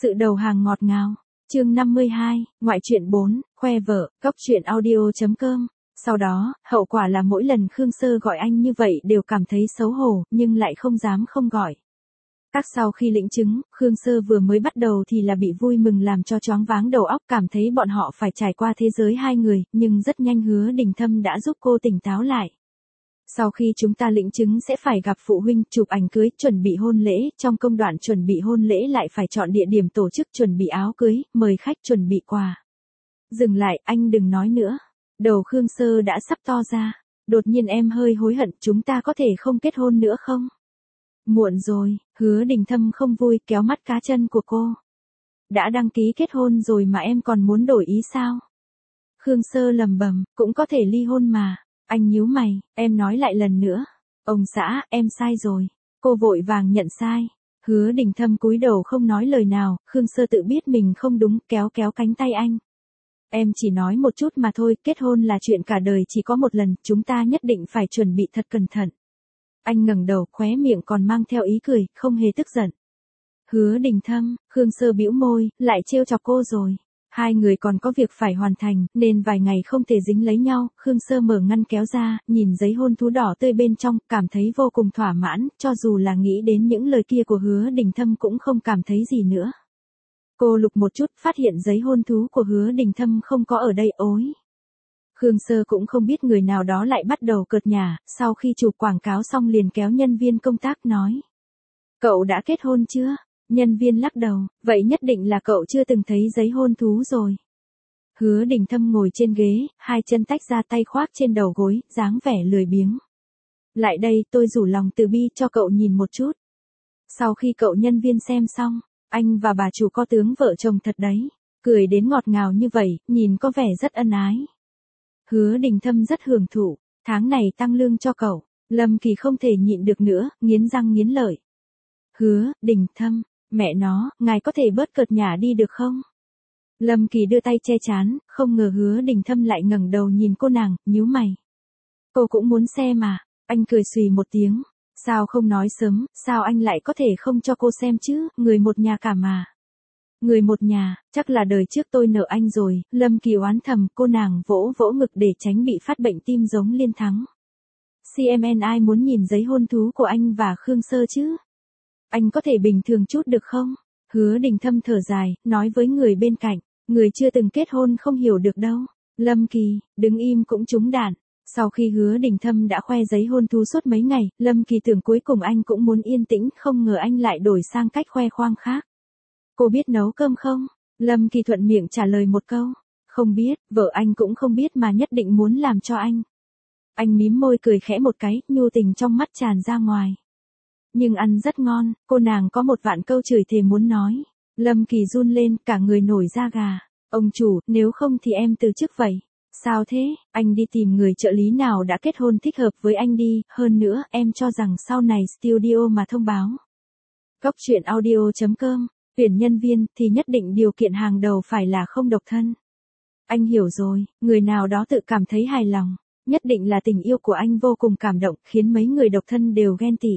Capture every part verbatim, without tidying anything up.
Sự đầu hàng ngọt ngào. Chương năm mươi hai, ngoại truyện bốn, khoe vợ, cóc truyện audio chấm com. Sau đó, hậu quả là mỗi lần Khương Sơ gọi anh như vậy đều cảm thấy xấu hổ, nhưng lại không dám không gọi. Các sau khi lĩnh chứng, Khương Sơ vừa mới bắt đầu thì là bị vui mừng làm cho choáng váng đầu óc, cảm thấy bọn họ phải trải qua thế giới hai người, nhưng rất nhanh Hứa Đình Thâm đã giúp cô tỉnh táo lại. Sau khi chúng ta lĩnh chứng sẽ phải gặp phụ huynh, chụp ảnh cưới, chuẩn bị hôn lễ, trong công đoạn chuẩn bị hôn lễ lại phải chọn địa điểm tổ chức, chuẩn bị áo cưới, mời khách, chuẩn bị quà. Dừng lại, anh đừng nói nữa. Đầu Khương Sơ đã sắp to ra. Đột nhiên em hơi hối hận, chúng ta có thể không kết hôn nữa không? Muộn rồi, Hứa Đình Thâm không vui, kéo mắt cá chân của cô. Đã đăng ký kết hôn rồi mà em còn muốn đổi ý sao? Khương Sơ lầm bầm, cũng có thể ly hôn mà. Anh nhíu mày, em nói lại lần nữa. Ông xã, em sai rồi. Cô vội vàng nhận sai. Hứa Đình Thâm cúi đầu không nói lời nào, Khương Sơ tự biết mình không đúng, kéo kéo cánh tay anh. Em chỉ nói một chút mà thôi, kết hôn là chuyện cả đời chỉ có một lần, chúng ta nhất định phải chuẩn bị thật cẩn thận. Anh ngẩng đầu, khóe miệng còn mang theo ý cười, không hề tức giận. Hứa Đình Thâm, Khương Sơ bĩu môi, lại trêu chọc cô rồi. Hai người còn có việc phải hoàn thành, nên vài ngày không thể dính lấy nhau. Khương Sơ mở ngăn kéo ra, nhìn giấy hôn thú đỏ tươi bên trong, cảm thấy vô cùng thỏa mãn, cho dù là nghĩ đến những lời kia của Hứa Đình Thâm cũng không cảm thấy gì nữa. Cô lục một chút, phát hiện giấy hôn thú của Hứa Đình Thâm không có ở đây, ối. Khương Sơ cũng không biết người nào đó lại bắt đầu cợt nhả, sau khi chụp quảng cáo xong liền kéo nhân viên công tác nói. Cậu đã kết hôn chưa? Nhân viên lắc đầu, vậy nhất định là cậu chưa từng thấy giấy hôn thú rồi. Hứa Đình Thâm ngồi trên ghế, hai chân tách ra, tay khoác trên đầu gối, dáng vẻ lười biếng. Lại đây, tôi rủ lòng từ bi cho cậu nhìn một chút. Sau khi cậu nhân viên xem xong, anh và bà chủ có tướng vợ chồng thật đấy, cười đến ngọt ngào như vậy, nhìn có vẻ rất ân ái. Hứa Đình Thâm rất hưởng thụ, tháng này tăng lương cho cậu. Lâm Kỳ không thể nhịn được nữa, nghiến răng nghiến lợi. Hứa Đình Thâm, mẹ nó, ngài có thể bớt cợt nhả đi được không? Lâm Kỳ đưa tay che chán, không ngờ Hứa Đình Thâm lại ngẩng đầu nhìn cô nàng, nhíu mày. Cô cũng muốn xem mà, anh cười xùy một tiếng. Sao không nói sớm, sao anh lại có thể không cho cô xem chứ, người một nhà cả mà. Người một nhà, chắc là đời trước tôi nợ anh rồi. Lâm Kỳ oán thầm, cô nàng vỗ vỗ ngực để tránh bị phát bệnh tim giống Liên Thắng. xê em en ai muốn nhìn giấy hôn thú của anh và Khương Sơ chứ? Anh có thể bình thường chút được không? Hứa Đình Thâm thở dài, nói với người bên cạnh, người chưa từng kết hôn không hiểu được đâu. Lâm Kỳ, đứng im cũng trúng đạn. Sau khi Hứa Đình Thâm đã khoe giấy hôn thú suốt mấy ngày, Lâm Kỳ tưởng cuối cùng anh cũng muốn yên tĩnh, không ngờ anh lại đổi sang cách khoe khoang khác. Cô biết nấu cơm không? Lâm Kỳ thuận miệng trả lời một câu. Không biết, vợ anh cũng không biết mà nhất định muốn làm cho anh. Anh mím môi cười khẽ một cái, nhu tình trong mắt tràn ra ngoài. Nhưng ăn rất ngon, cô nàng có một vạn câu chửi thề muốn nói. Lâm Kỳ run lên, cả người nổi da gà. Ông chủ, nếu không thì em từ chức vậy. Sao thế, anh đi tìm người trợ lý nào đã kết hôn thích hợp với anh đi, hơn nữa, em cho rằng sau này studio mà thông báo. Cóc truyện audio chấm com, tuyển nhân viên thì nhất định điều kiện hàng đầu phải là không độc thân. Anh hiểu rồi, người nào đó tự cảm thấy hài lòng, nhất định là tình yêu của anh vô cùng cảm động, khiến mấy người độc thân đều ghen tị.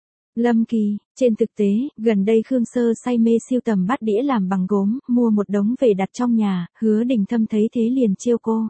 Lâm Kỳ, trên thực tế, gần đây Khương Sơ say mê sưu tầm bát đĩa làm bằng gốm, mua một đống về đặt trong nhà. Hứa Đình Thâm thấy thế liền trêu cô.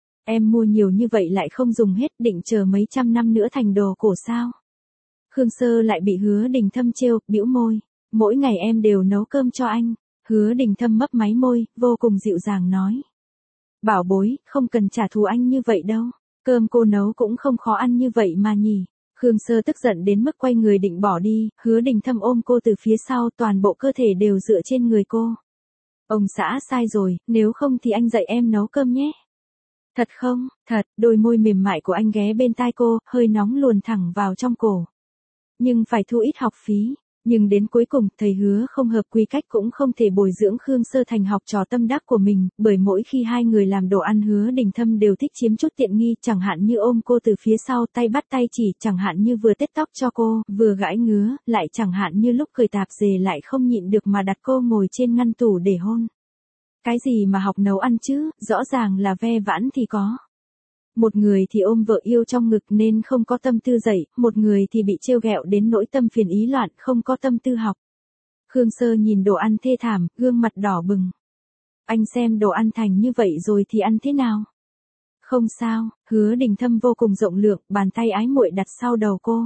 Em mua nhiều như vậy lại không dùng hết, định chờ mấy trăm năm nữa thành đồ cổ sao? Khương Sơ lại bị Hứa Đình Thâm trêu, bĩu môi. Mỗi ngày em đều nấu cơm cho anh. Hứa Đình Thâm mấp máy môi, vô cùng dịu dàng nói. Bảo bối, không cần trả thù anh như vậy đâu. Cơm cô nấu cũng không khó ăn như vậy mà nhỉ. Khương Sơ tức giận đến mức quay người định bỏ đi, Hứa Đình Thâm ôm cô từ phía sau, toàn bộ cơ thể đều dựa trên người cô. Ông xã sai rồi, nếu không thì anh dạy em nấu cơm nhé. Thật không, thật, đôi môi mềm mại của anh ghé bên tai cô, hơi nóng luồn thẳng vào trong cổ. Nhưng phải thu ít học phí. Nhưng đến cuối cùng, thầy Hứa không hợp quy cách cũng không thể bồi dưỡng Khương Sơ thành học trò tâm đắc của mình, bởi mỗi khi hai người làm đồ ăn Hứa Đình Thâm đều thích chiếm chút tiện nghi, chẳng hạn như ôm cô từ phía sau, tay bắt tay chỉ, chẳng hạn như vừa tết tóc cho cô, vừa gãi ngứa, lại chẳng hạn như lúc cười tạp dề lại không nhịn được mà đặt cô ngồi trên ngăn tủ để hôn. Cái gì mà học nấu ăn chứ, rõ ràng là ve vãn thì có. Một người thì ôm vợ yêu trong ngực nên không có tâm tư dạy, một người thì bị trêu ghẹo đến nỗi tâm phiền ý loạn, không có tâm tư học. Khương Sơ nhìn đồ ăn thê thảm, gương mặt đỏ bừng. Anh xem đồ ăn thành như vậy rồi thì ăn thế nào? Không sao, Hứa Đình Thâm vô cùng rộng lượng, bàn tay ái muội đặt sau đầu cô.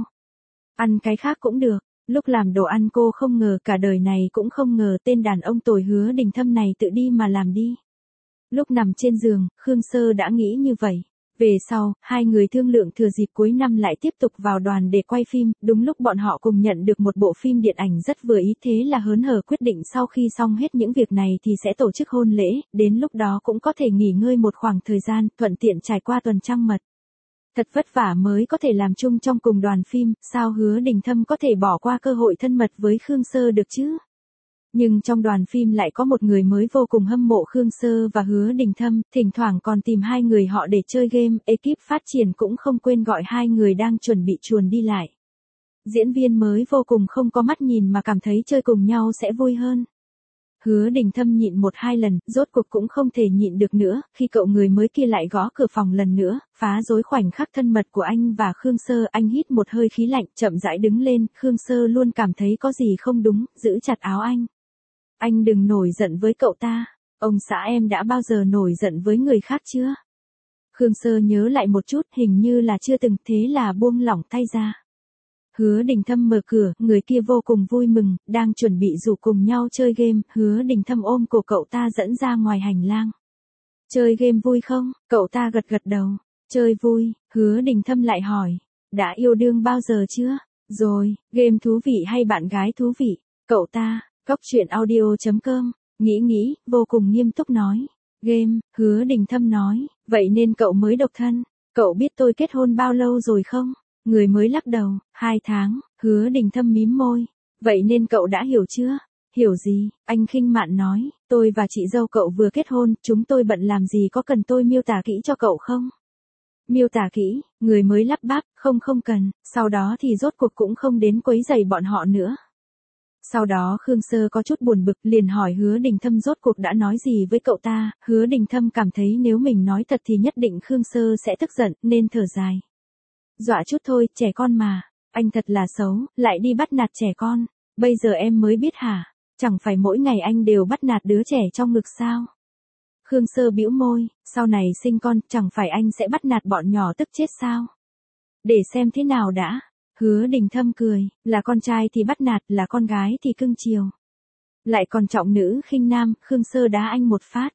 Ăn cái khác cũng được. Lúc làm đồ ăn cô không ngờ, cả đời này cũng không ngờ tên đàn ông tồi Hứa Đình Thâm này tự đi mà làm đi. Lúc nằm trên giường, Khương Sơ đã nghĩ như vậy. Về sau, hai người thương lượng thừa dịp cuối năm lại tiếp tục vào đoàn để quay phim, đúng lúc bọn họ cùng nhận được một bộ phim điện ảnh rất vừa ý, thế là hớn hở quyết định sau khi xong hết những việc này thì sẽ tổ chức hôn lễ, đến lúc đó cũng có thể nghỉ ngơi một khoảng thời gian, thuận tiện trải qua tuần trăng mật. Thật vất vả mới có thể làm chung trong cùng đoàn phim, sao Hứa Đình Thâm có thể bỏ qua cơ hội thân mật với Khương Sơ được chứ? Nhưng trong đoàn phim lại có một người mới vô cùng hâm mộ Khương Sơ và Hứa Đình Thâm, thỉnh thoảng còn tìm hai người họ để chơi game, ekip phát triển cũng không quên gọi hai người đang chuẩn bị chuồn đi lại. Diễn viên mới vô cùng không có mắt nhìn mà cảm thấy chơi cùng nhau sẽ vui hơn. Hứa Đình Thâm nhịn một hai lần, rốt cuộc cũng không thể nhịn được nữa, khi cậu người mới kia lại gõ cửa phòng lần nữa, phá rối khoảnh khắc thân mật của anh và Khương Sơ. Anh hít một hơi khí lạnh, chậm rãi đứng lên, Khương Sơ luôn cảm thấy có gì không đúng, giữ chặt áo anh. Anh đừng nổi giận với cậu ta, ông xã em đã bao giờ nổi giận với người khác chưa? Khương Sơ nhớ lại một chút, hình như là chưa từng, thế là buông lỏng tay ra. Hứa Đình Thâm mở cửa, người kia vô cùng vui mừng, đang chuẩn bị rủ cùng nhau chơi game, Hứa Đình Thâm ôm cổ cậu ta dẫn ra ngoài hành lang. Chơi game vui không? Cậu ta gật gật đầu. Chơi vui, Hứa Đình Thâm lại hỏi. Đã yêu đương bao giờ chưa? Rồi, game thú vị hay bạn gái thú vị? Cậu ta, Cóc Truyện Audio chấm com, nghĩ nghĩ, vô cùng nghiêm túc nói. Game, Hứa Đình Thâm nói, vậy nên cậu mới độc thân. Cậu biết tôi kết hôn bao lâu rồi không? Người mới lắc đầu, hai tháng, Hứa Đình Thâm mím môi. Vậy nên cậu đã hiểu chưa? Hiểu gì? Anh khinh mạn nói, tôi và chị dâu cậu vừa kết hôn, chúng tôi bận làm gì, có cần tôi miêu tả kỹ cho cậu không? Miêu tả kỹ, người mới lắp bắp, không không cần, sau đó thì rốt cuộc cũng không đến quấy rầy bọn họ nữa. Sau đó Khương Sơ có chút buồn bực, liền hỏi Hứa Đình Thâm rốt cuộc đã nói gì với cậu ta. Hứa Đình Thâm cảm thấy nếu mình nói thật thì nhất định Khương Sơ sẽ tức giận, nên thở dài. Dọa chút thôi, trẻ con mà, anh thật là xấu, lại đi bắt nạt trẻ con, bây giờ em mới biết hả, chẳng phải mỗi ngày anh đều bắt nạt đứa trẻ trong ngực sao? Khương Sơ bĩu môi, sau này sinh con, chẳng phải anh sẽ bắt nạt bọn nhỏ tức chết sao? Để xem thế nào đã. Hứa Đình Thâm cười, là con trai thì bắt nạt, là con gái thì cưng chiều. Lại còn trọng nữ khinh nam, Khương Sơ đá anh một phát.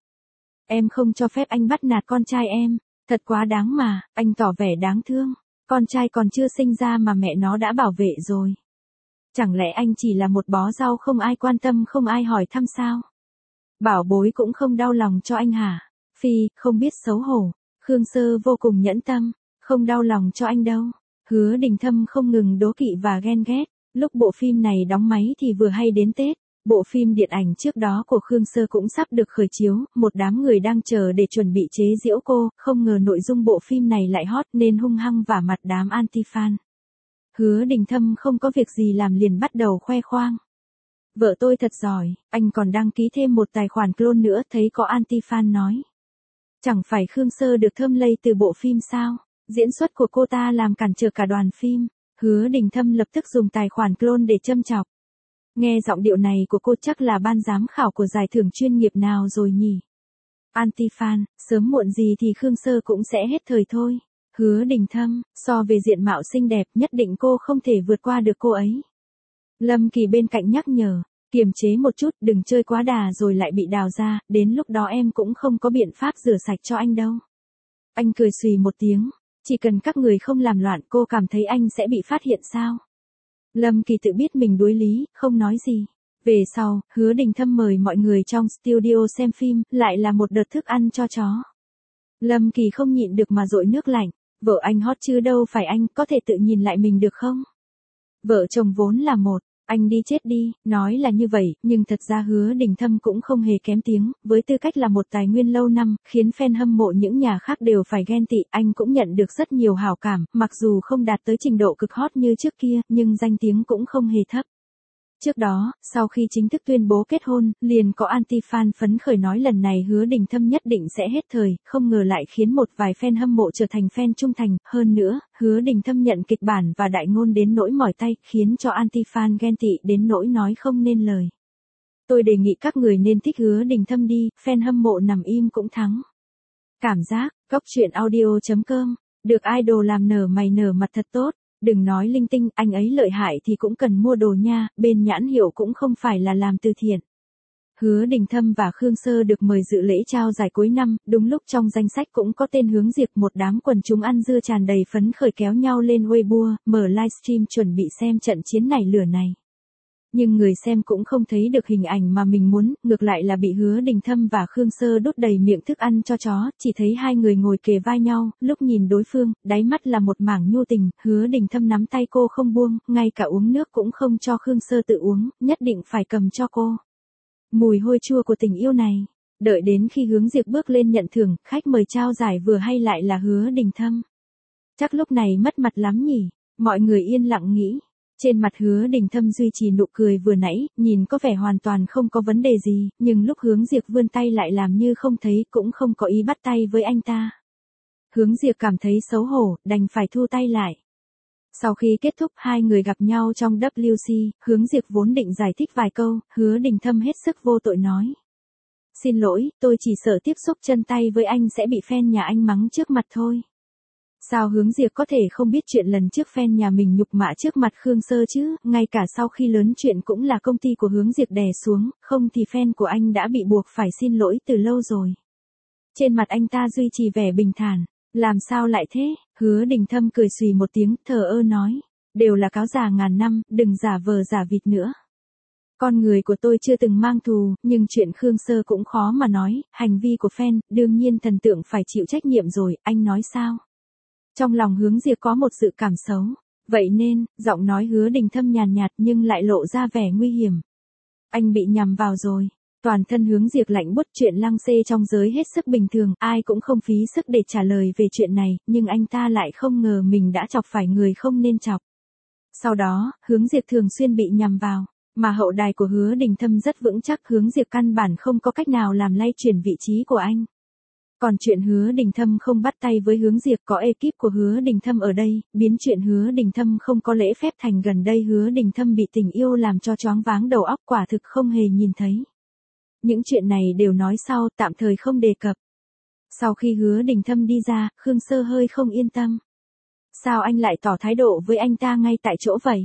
Em không cho phép anh bắt nạt con trai em, thật quá đáng mà, anh tỏ vẻ đáng thương. Con trai còn chưa sinh ra mà mẹ nó đã bảo vệ rồi. Chẳng lẽ anh chỉ là một bó rau không ai quan tâm, không ai hỏi thăm sao? Bảo bối cũng không đau lòng cho anh hả? Phi, không biết xấu hổ. Khương Sơ vô cùng nhẫn tâm, không đau lòng cho anh đâu. Hứa Đình Thâm không ngừng đố kỵ và ghen ghét. Lúc bộ phim này đóng máy thì vừa hay đến Tết. Bộ phim điện ảnh trước đó của Khương Sơ cũng sắp được khởi chiếu, một đám người đang chờ để chuẩn bị chế giễu cô, không ngờ nội dung bộ phim này lại hot nên hung hăng vả mặt đám anti-fan. Hứa Đình Thâm không có việc gì làm liền bắt đầu khoe khoang. Vợ tôi thật giỏi, anh còn đăng ký thêm một tài khoản clone nữa, thấy có anti-fan nói. Chẳng phải Khương Sơ được thơm lây từ bộ phim sao? Diễn xuất của cô ta làm cản trở cả đoàn phim. Hứa Đình Thâm lập tức dùng tài khoản clone để châm chọc. Nghe giọng điệu này của cô chắc là ban giám khảo của giải thưởng chuyên nghiệp nào rồi nhỉ? Anti-fan, sớm muộn gì thì Khương Sơ cũng sẽ hết thời thôi. Hứa Đình Thâm, so về diện mạo xinh đẹp, nhất định cô không thể vượt qua được cô ấy. Lâm Kỳ bên cạnh nhắc nhở, kiềm chế một chút, đừng chơi quá đà rồi lại bị đào ra, đến lúc đó em cũng không có biện pháp rửa sạch cho anh đâu. Anh cười xùy một tiếng, chỉ cần các người không làm loạn, cô cảm thấy anh sẽ bị phát hiện sao? Lâm Kỳ tự biết mình đuối lý, không nói gì. Về sau, Hứa Đình Thâm mời mọi người trong studio xem phim, lại là một đợt thức ăn cho chó. Lâm Kỳ không nhịn được mà dội nước lạnh, vợ anh hot chứ đâu phải anh, có thể tự nhìn lại mình được không? Vợ chồng vốn là một, anh đi chết đi, nói là như vậy, nhưng thật ra Hứa Đình Thâm cũng không hề kém tiếng, với tư cách là một tài nguyên lâu năm, khiến fan hâm mộ những nhà khác đều phải ghen tị, anh cũng nhận được rất nhiều hảo cảm, mặc dù không đạt tới trình độ cực hot như trước kia, nhưng danh tiếng cũng không hề thấp. Trước đó, sau khi chính thức tuyên bố kết hôn, liền có anti-fan phấn khởi nói lần này Hứa Đình Thâm nhất định sẽ hết thời, không ngờ lại khiến một vài fan hâm mộ trở thành fan trung thành. Hơn nữa, Hứa Đình Thâm nhận kịch bản và đại ngôn đến nỗi mỏi tay, khiến cho anti-fan ghen tị đến nỗi nói không nên lời. Tôi đề nghị các người nên thích Hứa Đình Thâm đi, fan hâm mộ nằm im cũng thắng. Cảm giác, góc chuyện audio.com, được idol làm nở mày nở mặt thật tốt, đừng nói linh tinh, anh ấy lợi hại thì cũng cần mua đồ nha, bên nhãn hiệu cũng không phải là làm từ thiện. Hứa Đình Thâm và Khương Sơ được mời dự lễ trao giải cuối năm, đúng lúc trong danh sách cũng có tên Hướng Diệp, một đám quần chúng ăn dưa tràn đầy phấn khởi kéo nhau lên Weibo, mở livestream chuẩn bị xem trận chiến này lửa này. Nhưng người xem cũng không thấy được hình ảnh mà mình muốn, ngược lại là bị Hứa Đình Thâm và Khương Sơ đốt đầy miệng thức ăn cho chó, chỉ thấy hai người ngồi kề vai nhau, lúc nhìn đối phương, đáy mắt là một mảng nhu tình, Hứa Đình Thâm nắm tay cô không buông, ngay cả uống nước cũng không cho Khương Sơ tự uống, nhất định phải cầm cho cô. Mùi hôi chua của tình yêu này. Đợi đến khi Hướng Diệp bước lên nhận thưởng, khách mời trao giải vừa hay lại là Hứa Đình Thâm. Chắc lúc này mất mặt lắm nhỉ, mọi người yên lặng nghĩ. Trên mặt Hứa Đình Thâm duy trì nụ cười vừa nãy, nhìn có vẻ hoàn toàn không có vấn đề gì, nhưng lúc Hướng Diệp vươn tay lại làm như không thấy, cũng không có ý bắt tay với anh ta. Hướng Diệp cảm thấy xấu hổ, đành phải thu tay lại. Sau khi kết thúc hai người gặp nhau trong vê kép xê, Hướng Diệp vốn định giải thích vài câu, Hứa Đình Thâm hết sức vô tội nói. Xin lỗi, tôi chỉ sợ tiếp xúc chân tay với anh sẽ bị fan nhà anh mắng trước mặt thôi. Sao Hướng Diệp có thể không biết chuyện lần trước fan nhà mình nhục mạ trước mặt Khương Sơ chứ, ngay cả sau khi lớn chuyện cũng là công ty của Hướng Diệp đè xuống, không thì fan của anh đã bị buộc phải xin lỗi từ lâu rồi. Trên mặt anh ta duy trì vẻ bình thản, làm sao lại thế, Hứa Đình Thâm cười xùy một tiếng, thờ ơ nói, đều là cáo già ngàn năm, đừng giả vờ giả vịt nữa. Con người của tôi chưa từng mang thù, nhưng chuyện Khương Sơ cũng khó mà nói, hành vi của fan, đương nhiên thần tượng phải chịu trách nhiệm rồi, anh nói sao? Trong lòng Hướng Diệp có một dự cảm xấu, vậy nên, giọng nói Hứa Đình Thâm nhàn nhạt nhưng lại lộ ra vẻ nguy hiểm. Anh bị nhầm vào rồi. Toàn thân Hướng Diệp lạnh buốt, chuyện lăng xê trong giới hết sức bình thường, ai cũng không phí sức để trả lời về chuyện này, nhưng anh ta lại không ngờ mình đã chọc phải người không nên chọc. Sau đó, Hướng Diệp thường xuyên bị nhầm vào, mà hậu đài của Hứa Đình Thâm rất vững chắc, Hướng Diệp căn bản không có cách nào làm lay chuyển vị trí của anh. Còn chuyện Hứa Đình Thâm không bắt tay với Hướng Diệp, có ekip của Hứa Đình Thâm ở đây, biến chuyện Hứa Đình Thâm không có lễ phép thành gần đây Hứa Đình Thâm bị tình yêu làm cho choáng váng đầu óc, quả thực không hề nhìn thấy. Những chuyện này đều nói sau, tạm thời không đề cập. Sau khi Hứa Đình Thâm đi ra, Khương Sơ hơi không yên tâm. Sao anh lại tỏ thái độ với anh ta ngay tại chỗ vậy?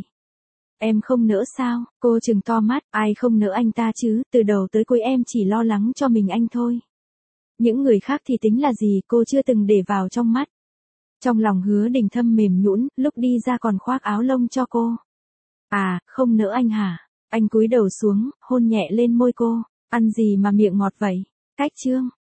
Em không nỡ sao? Cô trừng to mắt, ai không nỡ anh ta chứ, từ đầu tới cuối em chỉ lo lắng cho mình anh thôi. Những người khác thì tính là gì, cô chưa từng để vào trong mắt. Trong lòng Hứa Đình Thâm mềm nhũn, lúc đi ra còn khoác áo lông cho cô. À, không nỡ anh hả? Anh cúi đầu xuống, hôn nhẹ lên môi cô. Ăn gì mà miệng ngọt vậy? Cách chương.